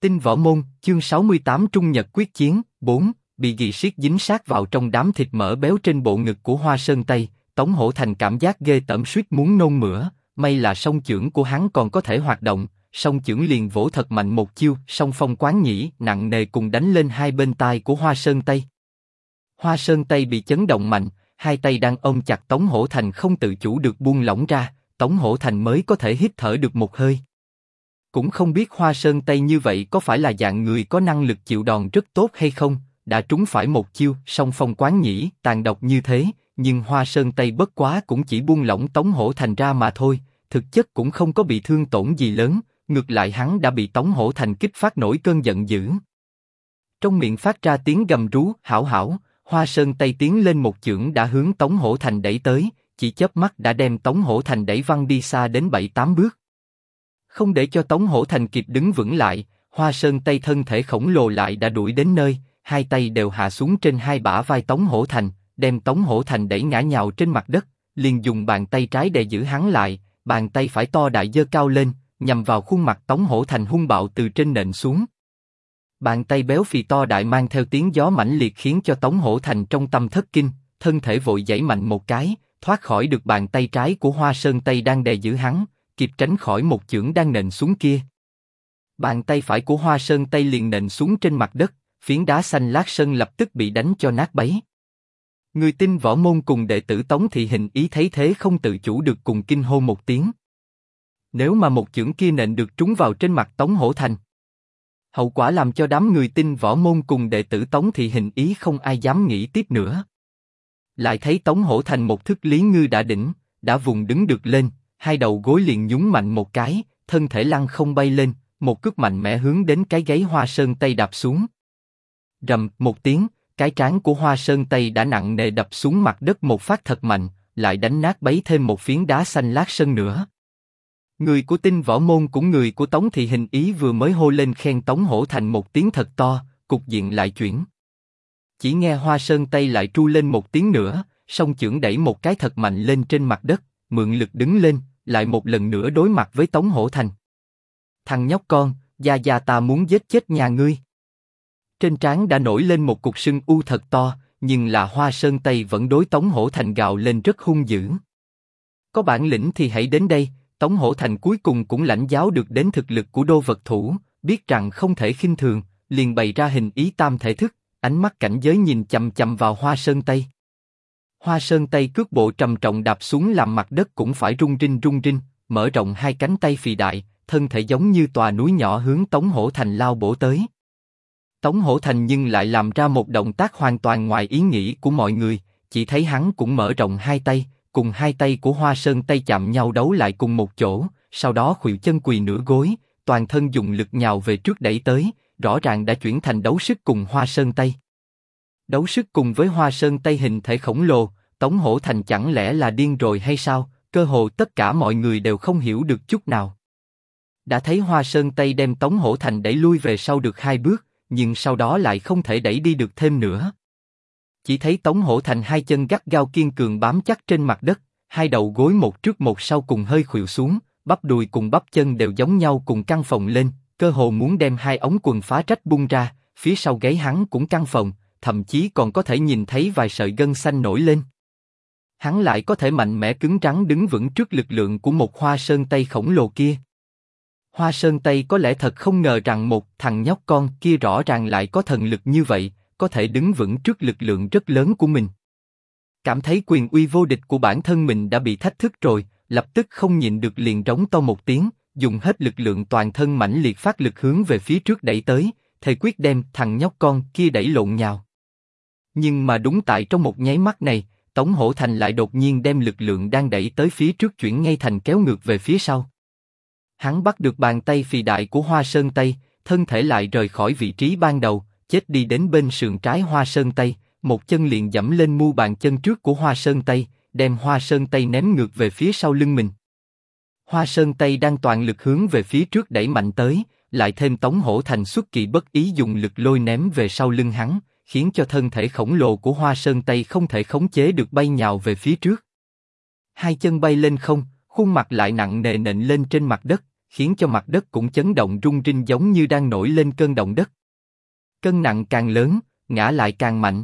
Tinh võ môn, chương 68 Trung Nhật quyết chiến, 4, bị gỉ siết dính sát vào trong đám thịt mỡ béo trên bộ ngực của Hoa Sơn Tây, Tống Hổ Thành cảm giác ghê tởm suýt muốn nôn mửa, may là song chưởng của hắn còn có thể hoạt động, song chưởng liền vỗ thật mạnh một chiêu, song phong quán nhĩ, nặng nề cùng đánh lên hai bên tai của Hoa Sơn Tây. Hoa Sơn Tây bị chấn động mạnh, hai tay đang ôm chặt Tống Hổ Thành không tự chủ được buông lỏng ra, Tống Hổ Thành mới có thể hít thở được một hơi. Cũng không biết Hoa Sơn Tây như vậy có phải là dạng người có năng lực chịu đòn rất tốt hay không, đã trúng phải một chiêu, song phong quán nhĩ, tàn độc như thế, nhưng Hoa Sơn Tây bất quá cũng chỉ buông lỏng Tống Hổ Thành ra mà thôi, thực chất cũng không có bị thương tổn gì lớn, ngược lại hắn đã bị Tống Hổ Thành kích phát nổi cơn giận dữ. Trong miệng phát ra tiếng gầm rú, hảo hảo, Hoa Sơn Tây tiến lên một chưởng đã hướng Tống Hổ Thành đẩy tới, chỉ chớp mắt đã đem Tống Hổ Thành đẩy văng đi xa đến 7-8 bước. Không để cho Tống Hổ Thành kịp đứng vững lại, Hoa Sơn Tây thân thể khổng lồ lại đã đuổi đến nơi, hai tay đều hạ xuống trên hai bả vai Tống Hổ Thành, đem Tống Hổ Thành đẩy ngã nhào trên mặt đất, liền dùng bàn tay trái để giữ hắn lại, bàn tay phải to đại giơ cao lên, nhằm vào khuôn mặt Tống Hổ Thành hung bạo từ trên nện xuống. Bàn tay béo phì to đại mang theo tiếng gió mãnh liệt khiến cho Tống Hổ Thành trong tâm thất kinh, thân thể vội giãy mạnh một cái, thoát khỏi được bàn tay trái của Hoa Sơn Tây đang đè giữ hắn, kịp tránh khỏi một chưởng đang nện xuống kia. Bàn tay phải của Hoa Sơn Tây liền nện xuống trên mặt đất, phiến đá xanh lát sân lập tức bị đánh cho nát bấy. Người Tinh võ môn cùng đệ tử Tống Thị Hình Ý thấy thế không tự chủ được cùng kinh hô một tiếng. Nếu mà một chưởng kia nện được trúng vào trên mặt Tống Hổ Thành, hậu quả làm cho đám người Tinh võ môn cùng đệ tử Tống Thị Hình Ý không ai dám nghĩ tiếp nữa. Lại thấy Tống Hổ Thành một thức lý ngư đã đỉnh, đã vùng đứng được lên, hai đầu gối liền nhún mạnh một cái, thân thể lăn không bay lên, một cước mạnh mẽ hướng đến cái gáy Hoa Sơn Tây đạp xuống. Rầm một tiếng, cái trán của Hoa Sơn Tây đã nặng nề đập xuống mặt đất một phát thật mạnh, lại đánh nát bấy thêm một phiến đá xanh lát sân nữa. Người của Tinh võ môn cũng người của Tống Thị Hình Ý vừa mới hô lên khen Tống Hổ Thành một tiếng thật to, cục diện lại chuyển. Chỉ nghe Hoa Sơn Tây lại tru lên một tiếng nữa, song chưởng đẩy một cái thật mạnh lên trên mặt đất, mượn lực đứng lên, lại một lần nữa đối mặt với Tống Hổ Thành. Thằng nhóc con, gia ta muốn giết chết nhà ngươi. Trên trán đã nổi lên một cục sưng u thật to, nhưng là Hoa Sơn Tây vẫn đối Tống Hổ Thành gào lên rất hung dữ. Có bản lĩnh thì hãy đến đây. Tống Hổ Thành cuối cùng cũng lãnh giáo được đến thực lực của đô vật thủ, biết rằng không thể khinh thường, liền bày ra hình ý tam thể thức, ánh mắt cảnh giới nhìn chằm chằm vào Hoa Sơn Tây. Hoa Sơn Tây cước bộ trầm trọng đạp xuống làm mặt đất cũng phải rung rinh, mở rộng hai cánh tay phì đại, thân thể giống như tòa núi nhỏ hướng Tống Hổ Thành lao bổ tới. Tống Hổ Thành nhưng lại làm ra một động tác hoàn toàn ngoài ý nghĩ của mọi người, chỉ thấy hắn cũng mở rộng hai tay, cùng hai tay của Hoa Sơn Tây chạm nhau đấu lại cùng một chỗ, sau đó khuỵu chân quỳ nửa gối, toàn thân dùng lực nhào về trước đẩy tới, rõ ràng đã chuyển thành đấu sức cùng Hoa Sơn Tây. Đấu sức cùng với Hoa Sơn Tây hình thể khổng lồ, Tống Hổ Thành chẳng lẽ là điên rồi hay sao? Cơ hồ tất cả mọi người đều không hiểu được chút nào. Đã thấy Hoa Sơn Tây đem Tống Hổ Thành đẩy lui về sau được 2 bước, nhưng sau đó lại không thể đẩy đi được thêm nữa. Chỉ thấy Tống Hổ Thành hai chân gắt gao kiên cường bám chắc trên mặt đất, hai đầu gối một trước một sau cùng hơi khuỵu xuống, bắp đùi cùng bắp chân đều giống nhau cùng căng phồng lên, cơ hồ muốn đem hai ống quần phá rách bung ra, phía sau gáy hắn cũng căng phồng, thậm chí còn có thể nhìn thấy vài sợi gân xanh nổi lên. Hắn lại có thể mạnh mẽ cứng rắn đứng vững trước lực lượng của một Hoa Sơn Tây khổng lồ kia. Hoa Sơn Tây có lẽ thật không ngờ rằng một thằng nhóc con kia rõ ràng lại có thần lực như vậy, có thể đứng vững trước lực lượng rất lớn của mình. Cảm thấy quyền uy vô địch của bản thân mình đã bị thách thức rồi, lập tức không nhịn được liền rống to một tiếng, dùng hết lực lượng toàn thân mãnh liệt phát lực hướng về phía trước đẩy tới, thề quyết đem thằng nhóc con kia đẩy lộn nhào. Nhưng mà đúng tại trong một nháy mắt này, Tống Hổ Thành lại đột nhiên đem lực lượng đang đẩy tới phía trước chuyển ngay thành kéo ngược về phía sau. Hắn bắt được bàn tay phì đại của Hoa Sơn Tây, thân thể lại rời khỏi vị trí ban đầu, chết đi đến bên sườn trái Hoa Sơn Tây, một chân liền giẫm lên mu bàn chân trước của Hoa Sơn Tây, đem Hoa Sơn Tây ném ngược về phía sau lưng mình. Hoa Sơn Tây đang toàn lực hướng về phía trước đẩy mạnh tới, lại thêm Tống Hổ Thành xuất kỳ bất ý dùng lực lôi ném về sau lưng hắn, khiến cho thân thể khổng lồ của Hoa Sơn Tây không thể khống chế được bay nhào về phía trước. Hai chân bay lên không, khuôn mặt lại nặng nề nện lên trên mặt đất, khiến cho mặt đất cũng chấn động rung rinh giống như đang nổi lên cơn động đất. Cân nặng càng lớn, ngã lại càng mạnh.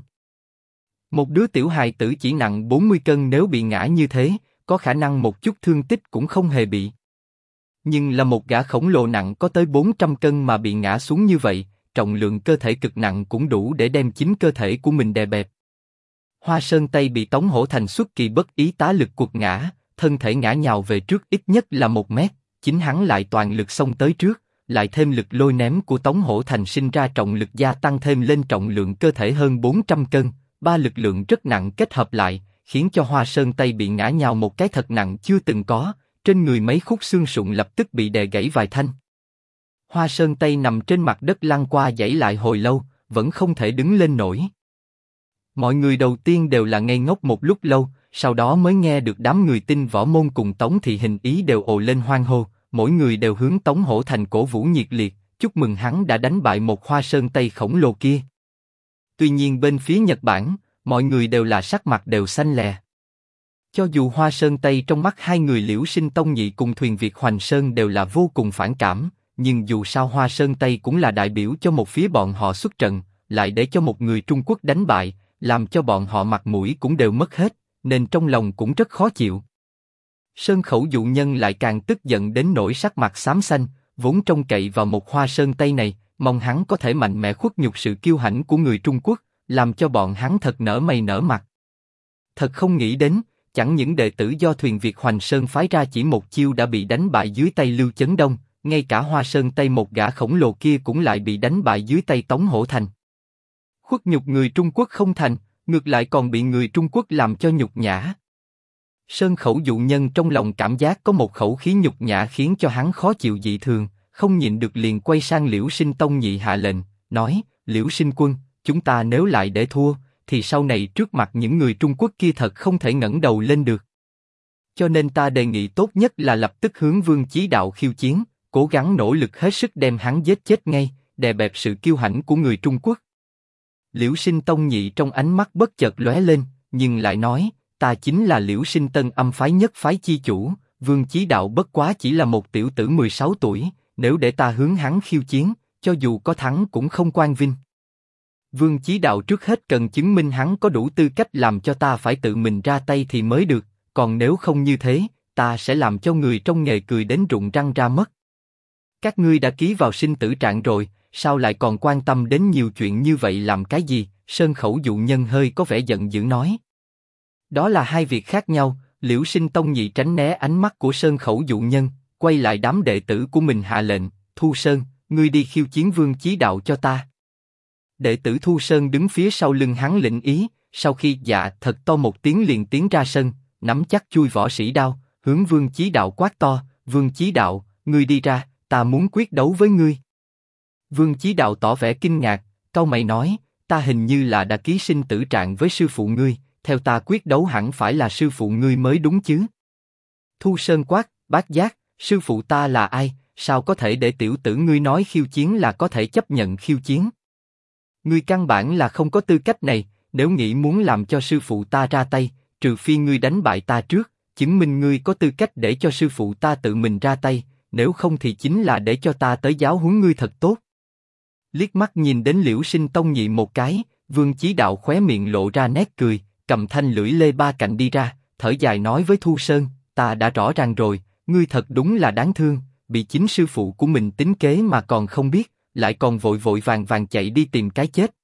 Một đứa tiểu hài tử chỉ nặng 40 cân nếu bị ngã như thế, có khả năng một chút thương tích cũng không hề bị. Nhưng là một gã khổng lồ nặng có tới 400 cân mà bị ngã xuống như vậy, trọng lượng cơ thể cực nặng cũng đủ để đem chính cơ thể của mình đè bẹp. Hoa Sơn Tây bị Tống Hổ Thành xuất kỳ bất ý tá lực quật ngã, thân thể ngã nhào về trước ít nhất là 1 mét, chính hắn lại toàn lực xông tới trước, lại thêm lực lôi ném của Tống Hổ Thành sinh ra trọng lực gia tăng thêm lên trọng lượng cơ thể hơn 400 cân, ba lực lượng rất nặng kết hợp lại, khiến cho Hoa Sơn Tây bị ngã nhào một cái thật nặng chưa từng có, trên người mấy khúc xương sụn lập tức bị đè gãy vài thanh. Hoa Sơn Tây nằm trên mặt đất lăn qua giãy lại hồi lâu, vẫn không thể đứng lên nổi. Mọi người đầu tiên đều là ngây ngốc một lúc lâu, sau đó mới nghe được đám người Tinh Võ Môn cùng Tống Thị Hình Ý đều ồ lên hoan hô, mỗi người đều hướng Tống Hổ Thành cổ vũ nhiệt liệt, chúc mừng hắn đã đánh bại một Hoa Sơn Tây khổng lồ kia. Tuy nhiên bên phía Nhật Bản, mọi người đều là sắc mặt đều xanh lè. Cho dù Hoa Sơn Tây trong mắt hai người Liễu Sinh Tông Nhị cùng Thuyền Việt Hoành Sơn đều là vô cùng phản cảm, nhưng dù sao Hoa Sơn Tây cũng là đại biểu cho một phía bọn họ xuất trận, lại để cho một người Trung Quốc đánh bại, làm cho bọn họ mặt mũi cũng đều mất hết, nên trong lòng cũng rất khó chịu. Sơn Khẩu dụ nhân lại càng tức giận đến nỗi sắc mặt xám xanh, vốn trông cậy vào một Hoa Sơn Tây này, mong hắn có thể mạnh mẽ khuất nhục sự kiêu hãnh của người Trung Quốc, làm cho bọn hắn thật nở mày nở mặt. Thật không nghĩ đến, chẳng những đệ tử do Thuyền Việt Hoành Sơn phái ra chỉ một chiêu đã bị đánh bại dưới tay Lưu Chấn Đông, ngay cả Hoa Sơn Tây một gã khổng lồ kia cũng lại bị đánh bại dưới tay Tống Hổ Thành. Khuất nhục người Trung Quốc không thành, ngược lại còn bị người Trung Quốc làm cho nhục nhã. Sơn Khẩu dụ nhân trong lòng cảm giác có một khẩu khí nhục nhã khiến cho hắn khó chịu dị thường, không nhịn được liền quay sang Liễu Sinh Tông Nhị hạ lệnh, nói: Liễu Sinh Quân, chúng ta nếu lại để thua, thì sau này trước mặt những người Trung Quốc kia thật không thể ngẩng đầu lên được. Cho nên ta đề nghị tốt nhất là lập tức hướng Vương Chí Đạo khiêu chiến, cố gắng nỗ lực hết sức đem hắn giết chết ngay, đè bẹp sự kiêu hãnh của người Trung Quốc. Liễu Sinh Tông Nhị trong ánh mắt bất chợt lóe lên, nhưng lại nói: ta chính là Liễu Sinh Tân Âm phái nhất phái chi chủ, Vương Chí Đạo bất quá chỉ là một tiểu tử 16 tuổi, nếu để ta hướng hắn khiêu chiến, cho dù có thắng cũng không quan vinh. Vương Chí Đạo trước hết cần chứng minh hắn có đủ tư cách làm cho ta phải tự mình ra tay thì mới được, còn nếu không như thế, ta sẽ làm cho người trong nghề cười đến rụng răng ra mất. Các ngươi đã ký vào sinh tử trạng rồi, sao lại còn quan tâm đến nhiều chuyện như vậy làm cái gì? Sơn Khẩu dụ nhân hơi có vẻ giận dữ nói. Đó là hai việc khác nhau. Liễu Sinh Tông Nhị tránh né ánh mắt của Sơn Khẩu dụ nhân, quay lại đám đệ tử của mình hạ lệnh: Thu Sơn, ngươi đi khiêu chiến Vương Chí Đạo cho ta. Đệ tử Thu Sơn đứng phía sau lưng hắn lĩnh ý, sau khi dạ thật to một tiếng liền tiến ra sân, nắm chắc chuôi võ sĩ đao, hướng Vương Chí Đạo quát to: Vương Chí Đạo, ngươi đi ra, ta muốn quyết đấu với ngươi. Vương Chí Đạo tỏ vẻ kinh ngạc, cau mày nói: ta hình như là đã ký sinh tử trạng với sư phụ ngươi, theo ta quyết đấu hẳn phải là sư phụ ngươi mới đúng chứ? Thu Sơn quát: Bát Giác, sư phụ ta là ai? Sao có thể để tiểu tử ngươi nói khiêu chiến là có thể chấp nhận khiêu chiến? Ngươi căn bản là không có tư cách này. Nếu nghĩ muốn làm cho sư phụ ta ra tay, trừ phi ngươi đánh bại ta trước, chứng minh ngươi có tư cách để cho sư phụ ta tự mình ra tay, nếu không thì chính là để cho ta tới giáo huấn ngươi thật tốt. Liếc mắt nhìn đến Liễu Sinh Tông Nhị một cái, Vương Chí Đạo khóe miệng lộ ra nét cười, cầm thanh lưỡi lê ba cạnh đi ra, thở dài nói với Thu Sơn: ta đã rõ ràng rồi, ngươi thật đúng là đáng thương, bị chính sư phụ của mình tính kế mà còn không biết, lại còn vội vội vàng vàng chạy đi tìm cái chết,